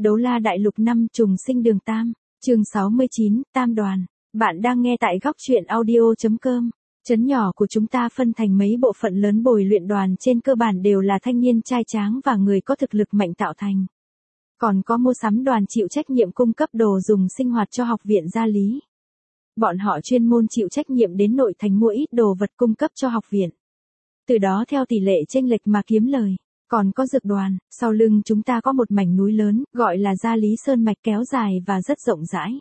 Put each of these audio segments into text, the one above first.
Đấu La Đại Lục 5 trùng sinh đường Tam, chương 69, Tam đoàn. Bạn đang nghe tại góc truyện audio.com. Trấn nhỏ của chúng ta phân thành mấy bộ phận lớn, bồi luyện đoàn trên cơ bản đều là thanh niên trai tráng và người có thực lực mạnh tạo thành. Còn có mua sắm đoàn chịu trách nhiệm cung cấp đồ dùng sinh hoạt cho học viện gia lý. Bọn họ chuyên môn chịu trách nhiệm đến nội thành mua ít đồ vật cung cấp cho học viện. Từ đó theo tỷ lệ chênh lệch mà kiếm lời. Còn có dược đoàn, sau lưng chúng ta có một mảnh núi lớn, gọi là Gia Lý Sơn Mạch kéo dài và rất rộng rãi.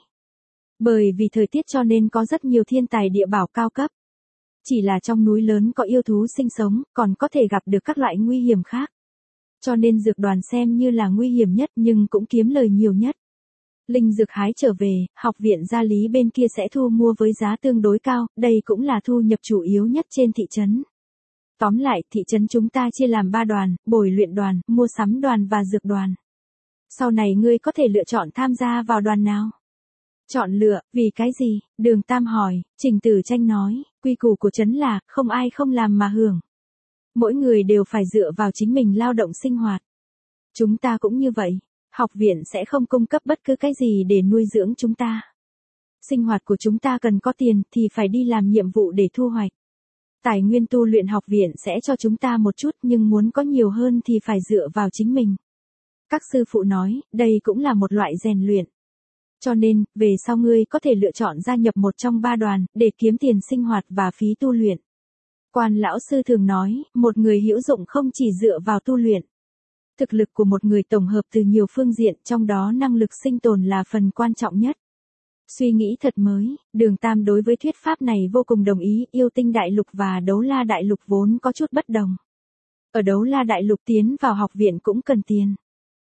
Bởi vì thời tiết cho nên có rất nhiều thiên tài địa bảo cao cấp. Chỉ là trong núi lớn có yêu thú sinh sống, còn có thể gặp được các loại nguy hiểm khác. Cho nên dược đoàn xem như là nguy hiểm nhất nhưng cũng kiếm lời nhiều nhất. Linh dược hái trở về, học viện gia lý bên kia sẽ thu mua với giá tương đối cao, đây cũng là thu nhập chủ yếu nhất trên thị trấn. Tóm lại, thị trấn chúng ta chia làm 3 đoàn, bồi luyện đoàn, mua sắm đoàn và dược đoàn. Sau này ngươi có thể lựa chọn tham gia vào đoàn nào? Chọn lựa, vì cái gì? Đường Tam hỏi, Trình Tử Tranh nói, quy củ của trấn là, không ai không làm mà hưởng. Mỗi người đều phải dựa vào chính mình lao động sinh hoạt. Chúng ta cũng như vậy, học viện sẽ không cung cấp bất cứ cái gì để nuôi dưỡng chúng ta. Sinh hoạt của chúng ta cần có tiền thì phải đi làm nhiệm vụ để thu hoạch. Tài nguyên tu luyện học viện sẽ cho chúng ta một chút nhưng muốn có nhiều hơn thì phải dựa vào chính mình. Các sư phụ nói, đây cũng là một loại rèn luyện. Cho nên, về sau ngươi có thể lựa chọn gia nhập một trong 3 đoàn, để kiếm tiền sinh hoạt và phí tu luyện. Quan lão sư thường nói, một người hữu dụng không chỉ dựa vào tu luyện. Thực lực của một người tổng hợp từ nhiều phương diện, trong đó năng lực sinh tồn là phần quan trọng nhất. Suy nghĩ thật mới, Đường Tam đối với thuyết pháp này vô cùng đồng ý, Yêu Tinh Đại Lục và Đấu La Đại Lục vốn có chút bất đồng. Ở Đấu La Đại Lục tiến vào học viện cũng cần tiền.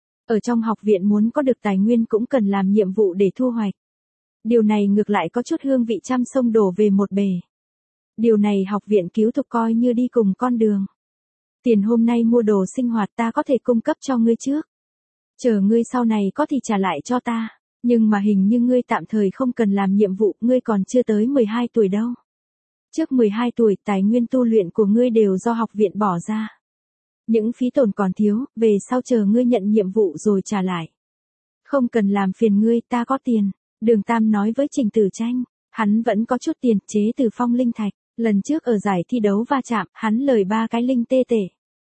Ở trong học viện muốn có được tài nguyên cũng cần làm nhiệm vụ để thu hoạch. Điều này ngược lại có chút hương vị trăm sông đổ về một bể. Điều này học viện cứu thục coi như đi cùng con đường. Tiền hôm nay mua đồ sinh hoạt ta có thể cung cấp cho ngươi trước. Chờ ngươi sau này có thì trả lại cho ta. Nhưng mà hình như ngươi tạm thời không cần làm nhiệm vụ, ngươi còn chưa tới 12 tuổi đâu. Trước 12 tuổi tài nguyên tu luyện của ngươi đều do học viện bỏ ra. Những phí tổn còn thiếu, về sau chờ ngươi nhận nhiệm vụ rồi trả lại. Không cần làm phiền ngươi, ta có tiền. Đường Tam nói với Trình Tử Tranh, hắn vẫn có chút tiền chế từ phong linh thạch. Lần trước ở giải thi đấu va chạm, hắn lời 3 cái linh tê tể.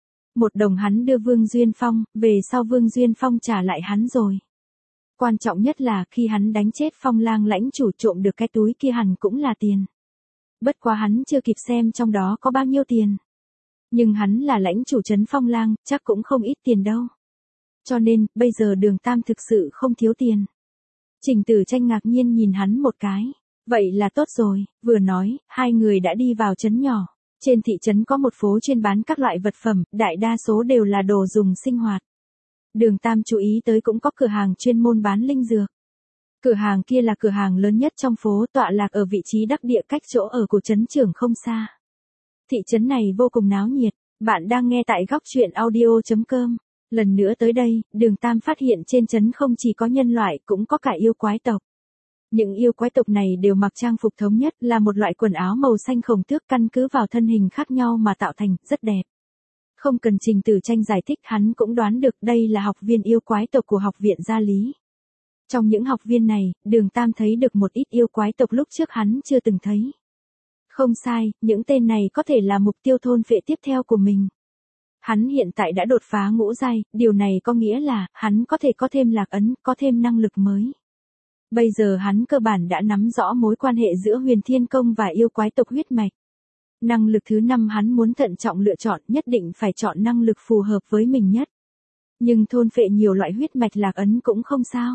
1 đồng hắn đưa Vương Duyên Phong, về sau Vương Duyên Phong trả lại hắn rồi. Quan trọng nhất là khi hắn đánh chết Phong Lang lãnh chủ trộm được cái túi kia hẳn cũng là tiền. Bất quá hắn chưa kịp xem trong đó có bao nhiêu tiền. Nhưng hắn là lãnh chủ trấn Phong Lang, chắc cũng không ít tiền đâu. Cho nên, bây giờ Đường Tam thực sự không thiếu tiền. Trình Tử Tranh ngạc nhiên nhìn hắn một cái. Vậy là tốt rồi, vừa nói, hai người đã đi vào trấn nhỏ. Trên thị trấn có một phố chuyên bán các loại vật phẩm, đại đa số đều là đồ dùng sinh hoạt. Đường Tam chú ý tới cũng có cửa hàng chuyên môn bán linh dược. Cửa hàng kia là cửa hàng lớn nhất trong phố, tọa lạc ở vị trí đắc địa cách chỗ ở của trấn trưởng không xa. Thị trấn này vô cùng náo nhiệt, bạn đang nghe tại góc truyện audio.com. Lần nữa tới đây, Đường Tam phát hiện trên trấn không chỉ có nhân loại cũng có cả yêu quái tộc. Những yêu quái tộc này đều mặc trang phục thống nhất là một loại quần áo màu xanh khổng tước căn cứ vào thân hình khác nhau mà tạo thành, rất đẹp. Không cần Trình Tử Tranh giải thích hắn cũng đoán được đây là học viên yêu quái tộc của học viện gia lý. Trong những học viên này, Đường Tam thấy được một ít yêu quái tộc lúc trước hắn chưa từng thấy. Không sai, những tên này có thể là mục tiêu thôn phệ tiếp theo của mình. Hắn hiện tại đã đột phá ngũ giai, điều này có nghĩa là hắn có thể có thêm lạc ấn, có thêm năng lực mới. Bây giờ hắn cơ bản đã nắm rõ mối quan hệ giữa Huyền Thiên Công và yêu quái tộc huyết mạch. Năng lực thứ 5 hắn muốn thận trọng lựa chọn, nhất định phải chọn năng lực phù hợp với mình nhất. Nhưng thôn phệ nhiều loại huyết mạch lạc ấn cũng không sao.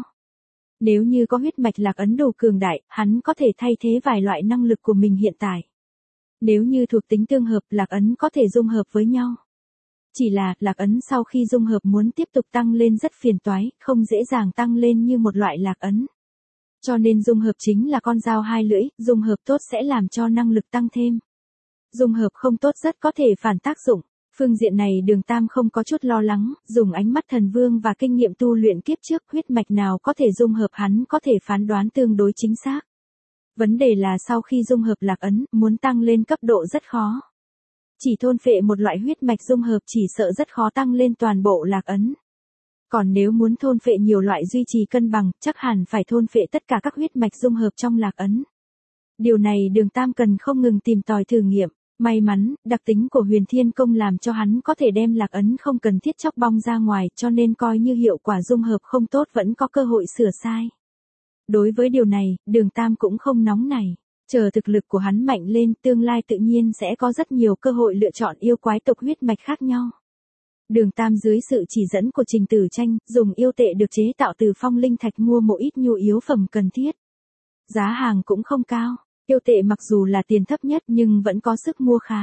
Nếu như có huyết mạch lạc ấn đủ cường đại, hắn có thể thay thế vài loại năng lực của mình hiện tại. Nếu như thuộc tính tương hợp, lạc ấn có thể dung hợp với nhau. Chỉ là, lạc ấn sau khi dung hợp muốn tiếp tục tăng lên rất phiền toái, không dễ dàng tăng lên như một loại lạc ấn. Cho nên dung hợp chính là con dao hai lưỡi, dung hợp tốt sẽ làm cho năng lực tăng thêm. Dung hợp không tốt rất có thể phản tác dụng. Phương diện này Đường Tam không có chút lo lắng, dùng ánh mắt thần vương và kinh nghiệm tu luyện kiếp trước, huyết mạch nào có thể dung hợp hắn có thể phán đoán tương đối chính xác. Vấn đề là sau khi dung hợp lạc ấn, muốn tăng lên cấp độ rất khó. Chỉ thôn phệ một loại huyết mạch dung hợp chỉ sợ rất khó tăng lên toàn bộ lạc ấn. Còn nếu muốn thôn phệ nhiều loại duy trì cân bằng, chắc hẳn phải thôn phệ tất cả các huyết mạch dung hợp trong lạc ấn. Điều này Đường Tam cần không ngừng tìm tòi thử nghiệm. May mắn, đặc tính của Huyền Thiên Công làm cho hắn có thể đem lạc ấn không cần thiết chóc bong ra ngoài, cho nên coi như hiệu quả dung hợp không tốt vẫn có cơ hội sửa sai. Đối với điều này, Đường Tam cũng không nóng nảy. Chờ thực lực của hắn mạnh lên, tương lai tự nhiên sẽ có rất nhiều cơ hội lựa chọn yêu quái tộc huyết mạch khác nhau. Đường Tam dưới sự chỉ dẫn của Trình Tử Tranh, dùng yêu tệ được chế tạo từ phong linh thạch mua một ít nhu yếu phẩm cần thiết. Giá hàng cũng không cao, yêu tệ mặc dù là tiền thấp nhất nhưng vẫn có sức mua khá.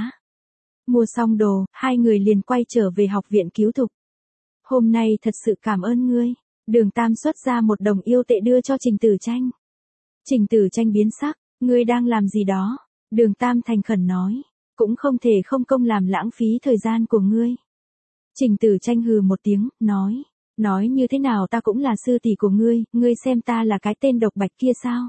Mua xong đồ, hai người liền quay trở về học viện cứu thục. Hôm nay thật sự cảm ơn ngươi. Đường Tam xuất ra một đồng yêu tệ đưa cho Trình Tử Tranh. Trình Tử Tranh biến sắc, ngươi đang làm gì đó? Đường Tam thành khẩn nói, cũng không thể không công làm lãng phí thời gian của ngươi. Trình Tử Tranh hừ một tiếng, nói như thế nào ta cũng là sư tỷ của ngươi xem ta là cái tên độc bạch kia sao?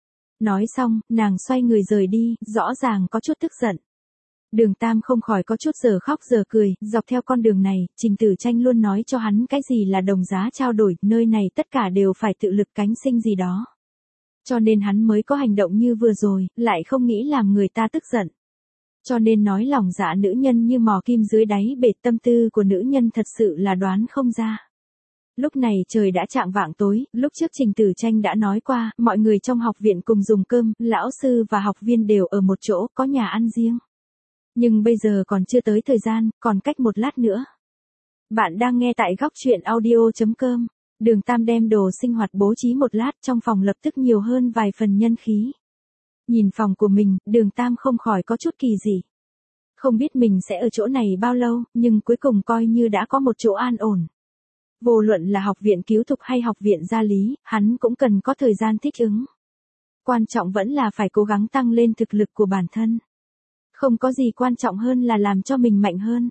Nói xong, nàng xoay người rời đi, rõ ràng có chút tức giận. Đường Tam không khỏi có chút giờ khóc giờ cười, dọc theo con đường này, Trình Tử Tranh luôn nói cho hắn cái gì là đồng giá trao đổi, nơi này tất cả đều phải tự lực cánh sinh gì đó. Cho nên hắn mới có hành động như vừa rồi, lại không nghĩ làm người ta tức giận. Cho nên nói lòng dạ nữ nhân như mò kim dưới đáy bể, tâm tư của nữ nhân thật sự là đoán không ra. Lúc này trời đã chạng vạng tối, lúc trước Trình Tử Tranh đã nói qua, mọi người trong học viện cùng dùng cơm, lão sư và học viên đều ở một chỗ, có nhà ăn riêng. Nhưng bây giờ còn chưa tới thời gian, còn cách một lát nữa. Bạn đang nghe tại góc truyện audio.com. Đường Tam đem đồ sinh hoạt bố trí một lát, trong phòng lập tức nhiều hơn vài phần nhân khí. Nhìn phòng của mình, Đường Tam không khỏi có chút kỳ dị. Không biết mình sẽ ở chỗ này bao lâu, nhưng cuối cùng coi như đã có một chỗ an ổn. Vô luận là học viện cứu thục hay học viện gia lý, hắn cũng cần có thời gian thích ứng. Quan trọng vẫn là phải cố gắng tăng lên thực lực của bản thân. Không có gì quan trọng hơn là làm cho mình mạnh hơn.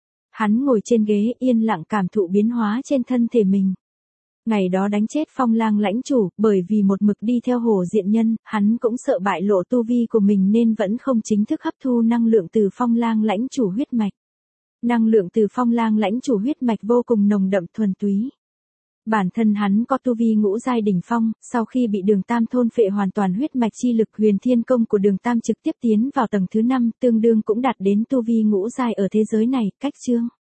Hắn ngồi trên ghế yên lặng cảm thụ biến hóa trên thân thể mình. Ngày đó đánh chết Phong Lang lãnh chủ, bởi vì một mực đi theo Hổ Diện Nhân, hắn cũng sợ bại lộ tu vi của mình nên vẫn không chính thức hấp thu năng lượng từ Phong Lang lãnh chủ huyết mạch. Năng lượng từ Phong Lang lãnh chủ huyết mạch vô cùng nồng đậm thuần túy. Bản thân hắn có tu vi ngũ giai đỉnh phong, sau khi bị Đường Tam thôn phệ hoàn toàn huyết mạch chi lực, Huyền Thiên Công của Đường Tam trực tiếp tiến vào tầng thứ 5, tương đương cũng đạt đến tu vi ngũ giai ở thế giới này, cách chương.